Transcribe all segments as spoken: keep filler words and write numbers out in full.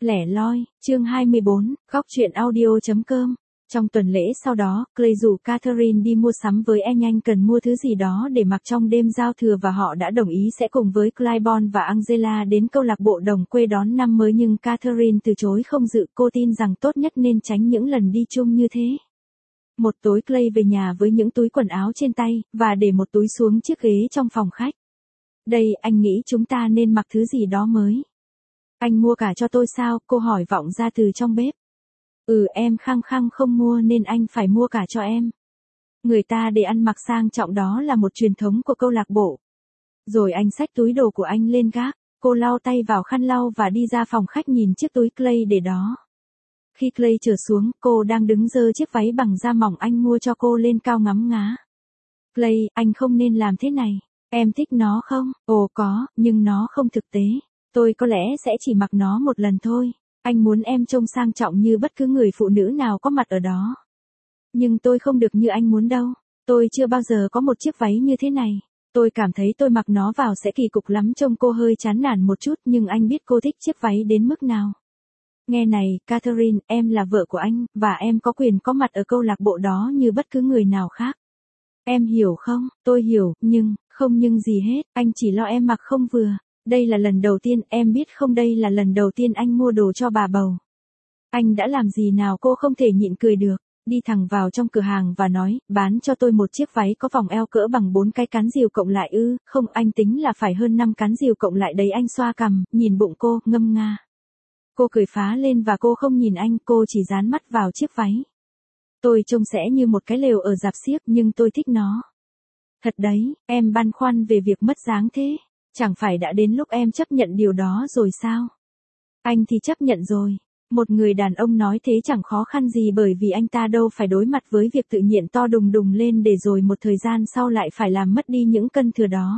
Lẻ loi, chương hai mươi bốn, góc truyện audio.com. Trong tuần lễ sau đó, Clay rủ Catherine đi mua sắm với e nhanh cần mua thứ gì đó để mặc trong đêm giao thừa và họ đã đồng ý sẽ cùng với Claiborne và Angela đến câu lạc bộ đồng quê đón năm mới nhưng Catherine từ chối không dự, cô tin rằng tốt nhất nên tránh những lần đi chung như thế. Một tối Clay về nhà với những túi quần áo trên tay, và để một túi xuống chiếc ghế trong phòng khách. Đây, anh nghĩ chúng ta nên mặc thứ gì đó mới. Anh mua cả cho tôi sao, cô hỏi vọng ra từ trong bếp. Ừ, em khăng khăng không mua nên anh phải mua cả cho em. Người ta để ăn mặc sang trọng đó là một truyền thống của câu lạc bộ. Rồi anh xách túi đồ của anh lên gác, cô lau tay vào khăn lau và đi ra phòng khách nhìn chiếc túi Clay để đó. Khi Clay trở xuống, cô đang đứng giơ chiếc váy bằng da mỏng anh mua cho cô lên cao ngắm ngá. Clay, anh không nên làm thế này. Em thích nó không? Ồ có, nhưng nó không thực tế. Tôi có lẽ sẽ chỉ mặc nó một lần thôi. Anh muốn em trông sang trọng như bất cứ người phụ nữ nào có mặt ở đó. Nhưng tôi không được như anh muốn đâu. Tôi chưa bao giờ có một chiếc váy như thế này. Tôi cảm thấy tôi mặc nó vào sẽ kỳ cục lắm, trông cô hơi chán nản một chút, nhưng anh biết cô thích chiếc váy đến mức nào. Nghe này, Catherine, em là vợ của anh, và em có quyền có mặt ở câu lạc bộ đó như bất cứ người nào khác. Em hiểu không? Tôi hiểu, nhưng, không nhưng gì hết, anh chỉ lo em mặc không vừa. Đây là lần đầu tiên, em biết không, đây là lần đầu tiên anh mua đồ cho bà bầu. Anh đã làm gì nào? Cô không thể nhịn cười được, đi thẳng vào trong cửa hàng và nói, bán cho tôi một chiếc váy có vòng eo cỡ bằng bốn cái cán rìu cộng lại ư? Không, anh tính là phải hơn năm cán rìu cộng lại đấy. Anh xoa cằm, nhìn bụng cô, ngâm nga. Cô cười phá lên và cô không nhìn anh, cô chỉ dán mắt vào chiếc váy. Tôi trông sẽ như một cái lều ở rạp xiếc nhưng tôi thích nó. Thật đấy, em băn khoăn về việc mất dáng thế. Chẳng phải đã đến lúc em chấp nhận điều đó rồi sao? Anh thì chấp nhận rồi. Một người đàn ông nói thế chẳng khó khăn gì bởi vì anh ta đâu phải đối mặt với việc tự nhiên to đùng đùng lên để rồi một thời gian sau lại phải làm mất đi những cân thừa đó.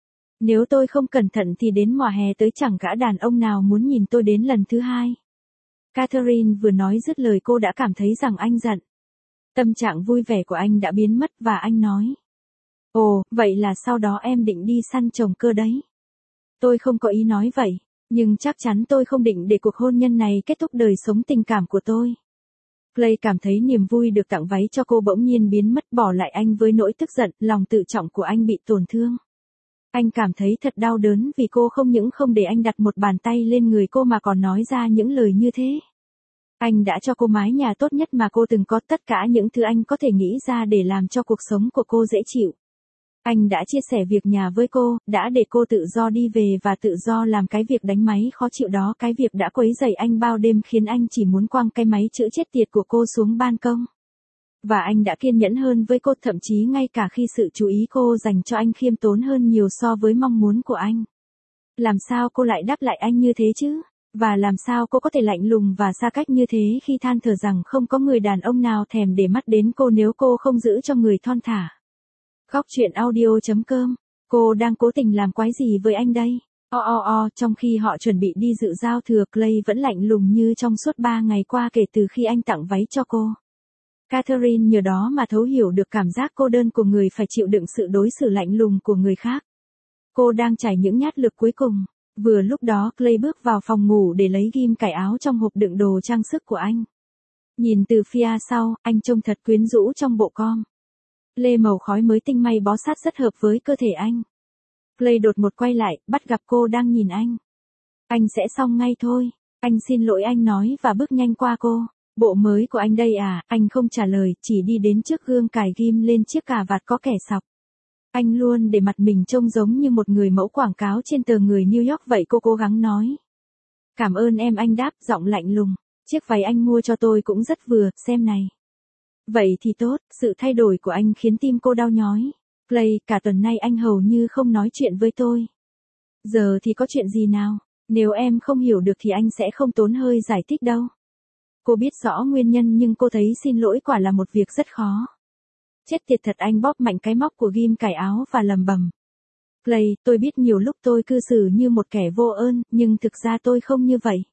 Nếu tôi không cẩn thận thì đến mùa hè tới chẳng gã đàn ông nào muốn nhìn tôi đến lần thứ hai. Catherine vừa nói dứt lời cô đã cảm thấy rằng anh giận. Tâm trạng vui vẻ của anh đã biến mất và anh nói. Ồ, vậy là sau đó em định đi săn trồng cơ đấy. Tôi không có ý nói vậy, nhưng chắc chắn tôi không định để cuộc hôn nhân này kết thúc đời sống tình cảm của tôi. Clay cảm thấy niềm vui được tặng váy cho cô bỗng nhiên biến mất, bỏ lại anh với nỗi tức giận, lòng tự trọng của anh bị tổn thương. Anh cảm thấy thật đau đớn vì cô không những không để anh đặt một bàn tay lên người cô mà còn nói ra những lời như thế. Anh đã cho cô mái nhà tốt nhất mà cô từng có, tất cả những thứ anh có thể nghĩ ra để làm cho cuộc sống của cô dễ chịu. Anh đã chia sẻ việc nhà với cô, đã để cô tự do đi về và tự do làm cái việc đánh máy khó chịu đó, cái việc đã quấy rầy anh bao đêm khiến anh chỉ muốn quăng cái máy chữ chết tiệt của cô xuống ban công. Và anh đã kiên nhẫn hơn với cô, thậm chí ngay cả khi sự chú ý cô dành cho anh khiêm tốn hơn nhiều so với mong muốn của anh. Làm sao cô lại đáp lại anh như thế chứ? Và làm sao cô có thể lạnh lùng và xa cách như thế khi than thở rằng không có người đàn ông nào thèm để mắt đến cô nếu cô không giữ cho người thon thả? Góc truyện audio.com. Cô đang cố tình làm quái gì với anh đây? O o o, trong khi họ chuẩn bị đi dự giao thừa, Clay vẫn lạnh lùng như trong suốt ba ngày qua kể từ khi anh tặng váy cho cô. Catherine nhờ đó mà thấu hiểu được cảm giác cô đơn của người phải chịu đựng sự đối xử lạnh lùng của người khác. Cô đang trải những nhát lực cuối cùng. Vừa lúc đó Clay bước vào phòng ngủ để lấy ghim cài áo trong hộp đựng đồ trang sức của anh. Nhìn từ phía sau, anh trông thật quyến rũ trong bộ com lê màu khói mới tinh may bó sát rất hợp với cơ thể anh. Clay đột một quay lại, bắt gặp cô đang nhìn anh. Anh sẽ xong ngay thôi. Anh xin lỗi, anh nói và bước nhanh qua cô. Bộ mới của anh đây à? Anh không trả lời, chỉ đi đến trước gương cài ghim lên chiếc cà vạt có kẻ sọc. Anh luôn để mặt mình trông giống như một người mẫu quảng cáo trên tờ người New York vậy, cô cố gắng nói. Cảm ơn em, anh đáp, giọng lạnh lùng. Chiếc váy anh mua cho tôi cũng rất vừa, xem này. Vậy thì tốt, sự thay đổi của anh khiến tim cô đau nhói. Clay, cả tuần nay anh hầu như không nói chuyện với tôi. Giờ thì có chuyện gì nào? Nếu em không hiểu được thì anh sẽ không tốn hơi giải thích đâu. Cô biết rõ nguyên nhân nhưng cô thấy xin lỗi quả là một việc rất khó. Chết tiệt thật, anh bóp mạnh cái móc của ghim cài áo và lầm bầm. Clay, tôi biết nhiều lúc tôi cư xử như một kẻ vô ơn, nhưng thực ra tôi không như vậy.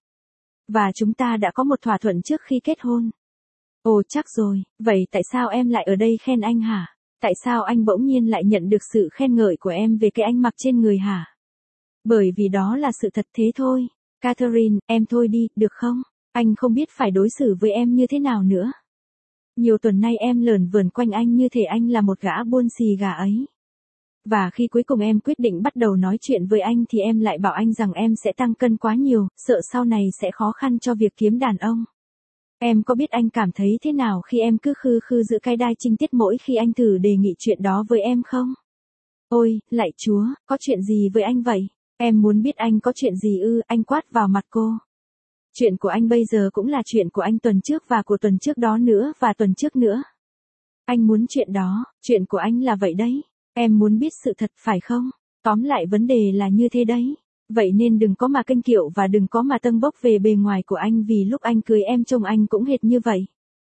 Và chúng ta đã có một thỏa thuận trước khi kết hôn. Ồ chắc rồi, vậy tại sao em lại ở đây khen anh hả? Tại sao anh bỗng nhiên lại nhận được sự khen ngợi của em về cái anh mặc trên người hả? Bởi vì đó là sự thật thế thôi. Catherine, em thôi đi, được không? Anh không biết phải đối xử với em như thế nào nữa. Nhiều tuần nay em lởn vởn quanh anh như thể anh là một gã buôn xì gà ấy. Và khi cuối cùng em quyết định bắt đầu nói chuyện với anh thì em lại bảo anh rằng em sẽ tăng cân quá nhiều, sợ sau này sẽ khó khăn cho việc kiếm đàn ông. Em có biết anh cảm thấy thế nào khi em cứ khư khư giữ cái đai trinh tiết mỗi khi anh thử đề nghị chuyện đó với em không? Ôi, lạy Chúa, có chuyện gì với anh vậy? Em muốn biết anh có chuyện gì ư? Anh quát vào mặt cô. Chuyện của anh bây giờ cũng là chuyện của anh tuần trước và của tuần trước đó nữa và tuần trước nữa. Anh muốn chuyện đó, chuyện của anh là vậy đấy. Em muốn biết sự thật phải không? Tóm lại vấn đề là như thế đấy. Vậy nên đừng có mà kênh kiệu và đừng có mà tâng bốc về bề ngoài của anh vì lúc anh cưới em trông anh cũng hệt như vậy.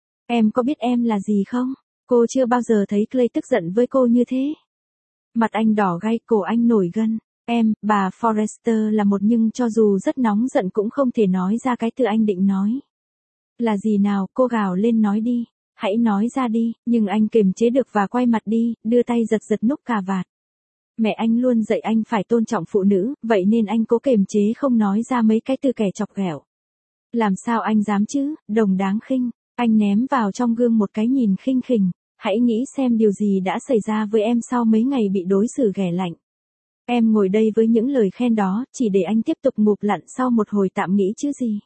Em có biết em là gì không? Cô chưa bao giờ thấy Clay tức giận với cô như thế. Mặt anh đỏ gay, cổ anh nổi gân. Em, bà Forrester là một nhưng cho dù rất nóng giận cũng không thể nói ra cái từ anh định nói. Là gì nào, cô gào lên nói đi. Hãy nói ra đi, nhưng anh kiềm chế được và quay mặt đi, đưa tay giật giật nút cà vạt. Mẹ anh luôn dạy anh phải tôn trọng phụ nữ, vậy nên anh cố kiềm chế không nói ra mấy cái từ kẻ chọc ghẹo. Làm sao anh dám chứ, đồng đáng khinh. Anh ném vào trong gương một cái nhìn khinh khỉnh. Hãy nghĩ xem điều gì đã xảy ra với em sau mấy ngày bị đối xử ghẻ lạnh. Em ngồi đây với những lời khen đó, chỉ để anh tiếp tục ngụp lặn sau một hồi tạm nghĩ chứ gì.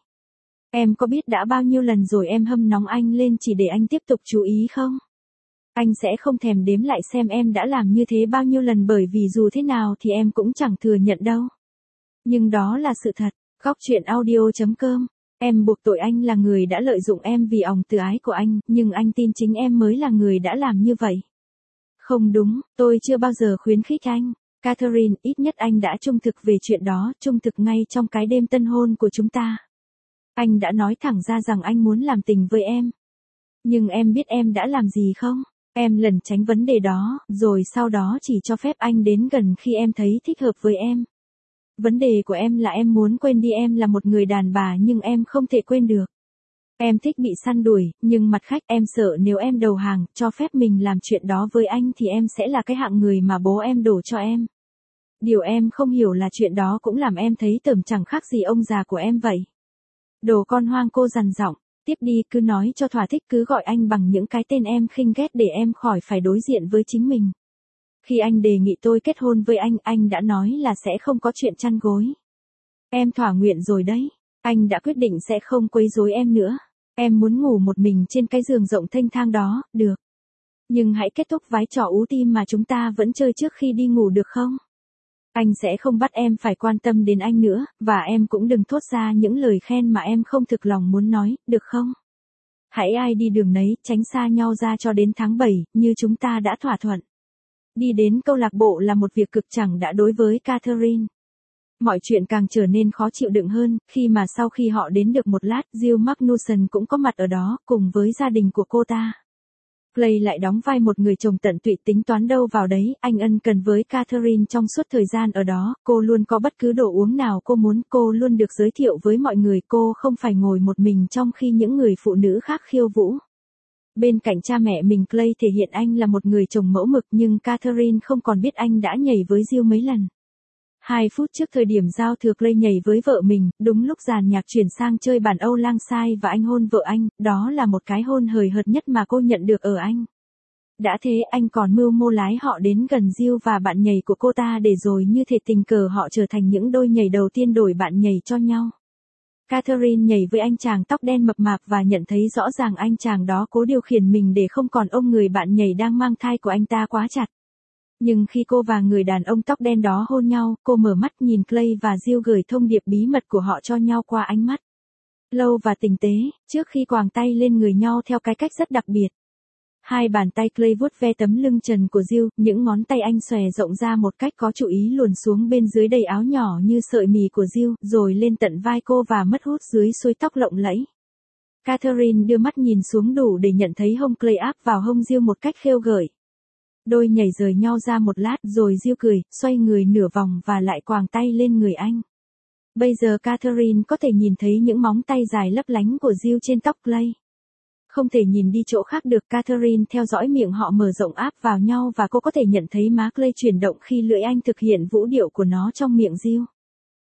Em có biết đã bao nhiêu lần rồi em hâm nóng anh lên chỉ để anh tiếp tục chú ý không? Anh sẽ không thèm đếm lại xem em đã làm như thế bao nhiêu lần bởi vì dù thế nào thì em cũng chẳng thừa nhận đâu. Nhưng đó là sự thật. Góc truyện audio chấm com. Em buộc tội anh là người đã lợi dụng em vì òng từ ái của anh, nhưng anh tin chính em mới là người đã làm như vậy. Không đúng, tôi chưa bao giờ khuyến khích anh. Catherine, ít nhất anh đã trung thực về chuyện đó, trung thực ngay trong cái đêm tân hôn của chúng ta. Anh đã nói thẳng ra rằng anh muốn làm tình với em. Nhưng em biết em đã làm gì không? Em lẩn tránh vấn đề đó, rồi sau đó chỉ cho phép anh đến gần khi em thấy thích hợp với em. Vấn đề của em là em muốn quên đi em là một người đàn bà nhưng em không thể quên được. Em thích bị săn đuổi, nhưng mặt khác em sợ nếu em đầu hàng, cho phép mình làm chuyện đó với anh thì em sẽ là cái hạng người mà bố em đổ cho em. Điều em không hiểu là chuyện đó cũng làm em thấy tởm chẳng khác gì ông già của em vậy. Đồ con hoang, cô dằn giọng. Tiếp đi, cứ nói cho thỏa thích, cứ gọi anh bằng những cái tên em khinh ghét để em khỏi phải đối diện với chính mình. Khi anh đề nghị tôi kết hôn với anh, anh đã nói là sẽ không có chuyện chăn gối. Em thỏa nguyện rồi đấy. Anh đã quyết định sẽ không quấy rối em nữa. Em muốn ngủ một mình trên cái giường rộng thênh thang đó, được. Nhưng hãy kết thúc vái trò ú tim mà chúng ta vẫn chơi trước khi đi ngủ được không? Anh sẽ không bắt em phải quan tâm đến anh nữa, và em cũng đừng thốt ra những lời khen mà em không thực lòng muốn nói, được không? Hãy ai đi đường nấy, tránh xa nhau ra cho đến tháng bảy, như chúng ta đã thỏa thuận. Đi đến câu lạc bộ là một việc cực chẳng đã đối với Catherine. Mọi chuyện càng trở nên khó chịu đựng hơn, khi mà sau khi họ đến được một lát, Jill Magnuson cũng có mặt ở đó, cùng với gia đình của cô ta. Clay lại đóng vai một người chồng tận tụy tính toán đâu vào đấy, anh ân cần với Catherine trong suốt thời gian ở đó, cô luôn có bất cứ đồ uống nào cô muốn, cô luôn được giới thiệu với mọi người, cô không phải ngồi một mình trong khi những người phụ nữ khác khiêu vũ. Bên cạnh cha mẹ mình, Clay thể hiện anh là một người chồng mẫu mực nhưng Catherine không còn biết anh đã nhảy với Jill mấy lần. Hai phút trước thời điểm giao thừa, Clay nhảy với vợ mình, đúng lúc dàn nhạc chuyển sang chơi bản Âu Lang Sai và anh hôn vợ anh, đó là một cái hôn hời hợt nhất mà cô nhận được ở anh. Đã thế anh còn mưu mô lái họ đến gần Jill và bạn nhảy của cô ta để rồi như thể tình cờ họ trở thành những đôi nhảy đầu tiên đổi bạn nhảy cho nhau. Catherine nhảy với anh chàng tóc đen mập mạp và nhận thấy rõ ràng anh chàng đó cố điều khiển mình để không còn ôm người bạn nhảy đang mang thai của anh ta quá chặt. Nhưng khi cô và người đàn ông tóc đen đó hôn nhau, cô mở mắt nhìn Clay và Jill gửi thông điệp bí mật của họ cho nhau qua ánh mắt. Lâu và tinh tế, trước khi quàng tay lên người nhau theo cái cách rất đặc biệt. Hai bàn tay Clay vuốt ve tấm lưng trần của Jill, những ngón tay anh xòe rộng ra một cách có chú ý luồn xuống bên dưới đầy áo nhỏ như sợi mì của Jill, rồi lên tận vai cô và mất hút dưới xuôi tóc lộng lẫy. Catherine đưa mắt nhìn xuống đủ để nhận thấy hông Clay áp vào hông Jill một cách khêu gợi. Đôi nhảy rời nhau ra một lát rồi Jill cười, xoay người nửa vòng và lại quàng tay lên người anh. Bây giờ Catherine có thể nhìn thấy những móng tay dài lấp lánh của Jill trên tóc Clay. Không thể nhìn đi chỗ khác được, Catherine theo dõi miệng họ mở rộng áp vào nhau và cô có thể nhận thấy má Clay chuyển động khi lưỡi anh thực hiện vũ điệu của nó trong miệng Jill.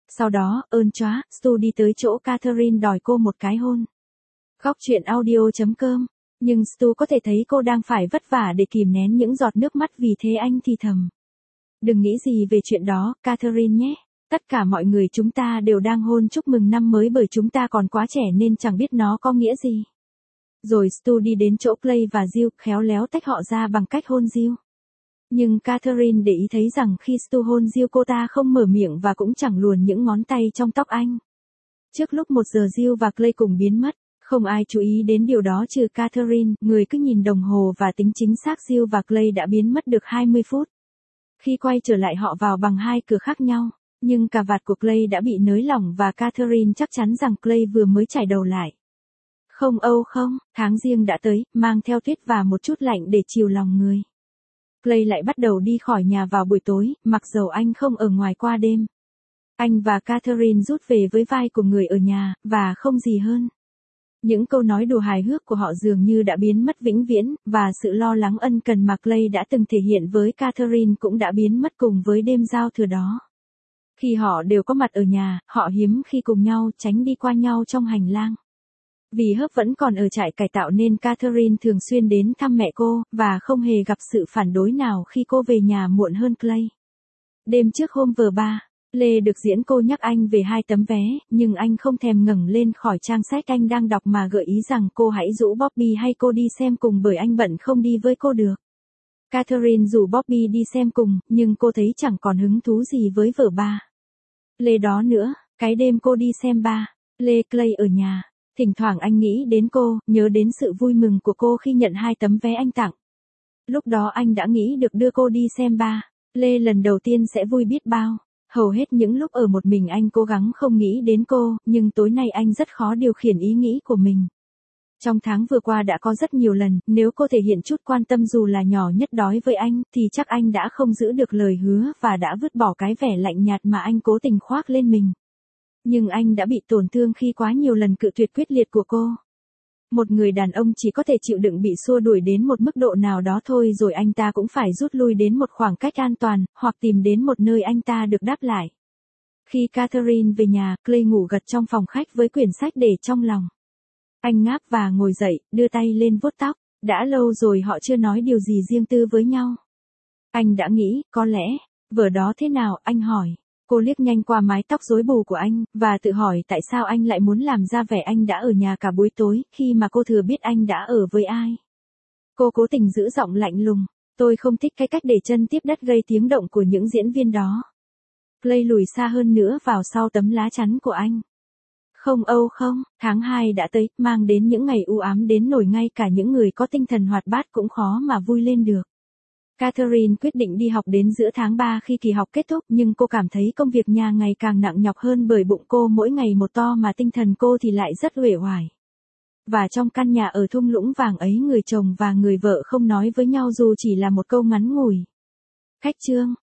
Sau đó, ơn chóa, Stu đi tới chỗ Catherine đòi cô một cái hôn. Góc truyện audio.com. Nhưng Stu có thể thấy cô đang phải vất vả để kìm nén những giọt nước mắt, vì thế anh thì thầm. Đừng nghĩ gì về chuyện đó, Catherine nhé. Tất cả mọi người chúng ta đều đang hôn chúc mừng năm mới bởi chúng ta còn quá trẻ nên chẳng biết nó có nghĩa gì. Rồi Stu đi đến chỗ Clay và Jill, khéo léo tách họ ra bằng cách hôn Jill. Nhưng Catherine để ý thấy rằng khi Stu hôn Jill cô ta không mở miệng và cũng chẳng luồn những ngón tay trong tóc anh. Trước lúc một giờ Jill và Clay cùng biến mất, không ai chú ý đến điều đó trừ Catherine, người cứ nhìn đồng hồ và tính chính xác Jill và Clay đã biến mất được hai mươi phút. Khi quay trở lại họ vào bằng hai cửa khác nhau, nhưng cà vạt của Clay đã bị nới lỏng và Catherine chắc chắn rằng Clay vừa mới chải đầu lại. Không âu không, tháng giêng đã tới, mang theo tuyết và một chút lạnh để chiều lòng người. Clay lại bắt đầu đi khỏi nhà vào buổi tối, mặc dầu anh không ở ngoài qua đêm. Anh và Catherine rút về với vai của người ở nhà, và không gì hơn. Những câu nói đùa hài hước của họ dường như đã biến mất vĩnh viễn, và sự lo lắng ân cần mà Clay đã từng thể hiện với Catherine cũng đã biến mất cùng với đêm giao thừa đó. Khi họ đều có mặt ở nhà, họ hiếm khi cùng nhau tránh đi qua nhau trong hành lang. Vì Herb vẫn còn ở trại cải tạo nên Catherine thường xuyên đến thăm mẹ cô, và không hề gặp sự phản đối nào khi cô về nhà muộn hơn Clay. Đêm trước hôm vờ ba, Lê được diễn cô nhắc anh về hai tấm vé, nhưng anh không thèm ngẩng lên khỏi trang sách anh đang đọc mà gợi ý rằng cô hãy rủ Bobby hay cô đi xem cùng bởi anh bận không đi với cô được. Catherine rủ Bobby đi xem cùng, nhưng cô thấy chẳng còn hứng thú gì với vở ba Lê đó nữa. Cái đêm cô đi xem ba Lê Clay ở nhà, thỉnh thoảng anh nghĩ đến cô, nhớ đến sự vui mừng của cô khi nhận hai tấm vé anh tặng. Lúc đó anh đã nghĩ được đưa cô đi xem ba Lê lần đầu tiên sẽ vui biết bao. Hầu hết những lúc ở một mình anh cố gắng không nghĩ đến cô, nhưng tối nay anh rất khó điều khiển ý nghĩ của mình. Trong tháng vừa qua đã có rất nhiều lần, nếu cô thể hiện chút quan tâm dù là nhỏ nhất đối với anh, thì chắc anh đã không giữ được lời hứa và đã vứt bỏ cái vẻ lạnh nhạt mà anh cố tình khoác lên mình. Nhưng anh đã bị tổn thương khi quá nhiều lần cự tuyệt quyết liệt của cô. Một người đàn ông chỉ có thể chịu đựng bị xua đuổi đến một mức độ nào đó thôi rồi anh ta cũng phải rút lui đến một khoảng cách an toàn, hoặc tìm đến một nơi anh ta được đáp lại. Khi Catherine về nhà, Clay ngủ gật trong phòng khách với quyển sách để trong lòng. Anh ngáp và ngồi dậy, đưa tay lên vuốt tóc. Đã lâu rồi họ chưa nói điều gì riêng tư với nhau. Anh đã nghĩ, có lẽ, vở đó thế nào, anh hỏi. Cô liếc nhanh qua mái tóc rối bù của anh, và tự hỏi tại sao anh lại muốn làm ra vẻ anh đã ở nhà cả buổi tối, khi mà cô thừa biết anh đã ở với ai. Cô cố tình giữ giọng lạnh lùng. Tôi không thích cái cách để chân tiếp đất gây tiếng động của những diễn viên đó. Clay lùi xa hơn nữa vào sau tấm lá chắn của anh. Không âu không, tháng hai đã tới, mang đến những ngày u ám đến nổi ngay cả những người có tinh thần hoạt bát cũng khó mà vui lên được. Catherine quyết định đi học đến giữa tháng ba khi kỳ học kết thúc, nhưng cô cảm thấy công việc nhà ngày càng nặng nhọc hơn bởi bụng cô mỗi ngày một to mà tinh thần cô thì lại rất uể oải. Và trong căn nhà ở thung lũng vàng ấy, người chồng và người vợ không nói với nhau dù chỉ là một câu ngắn ngủi. Khách trương,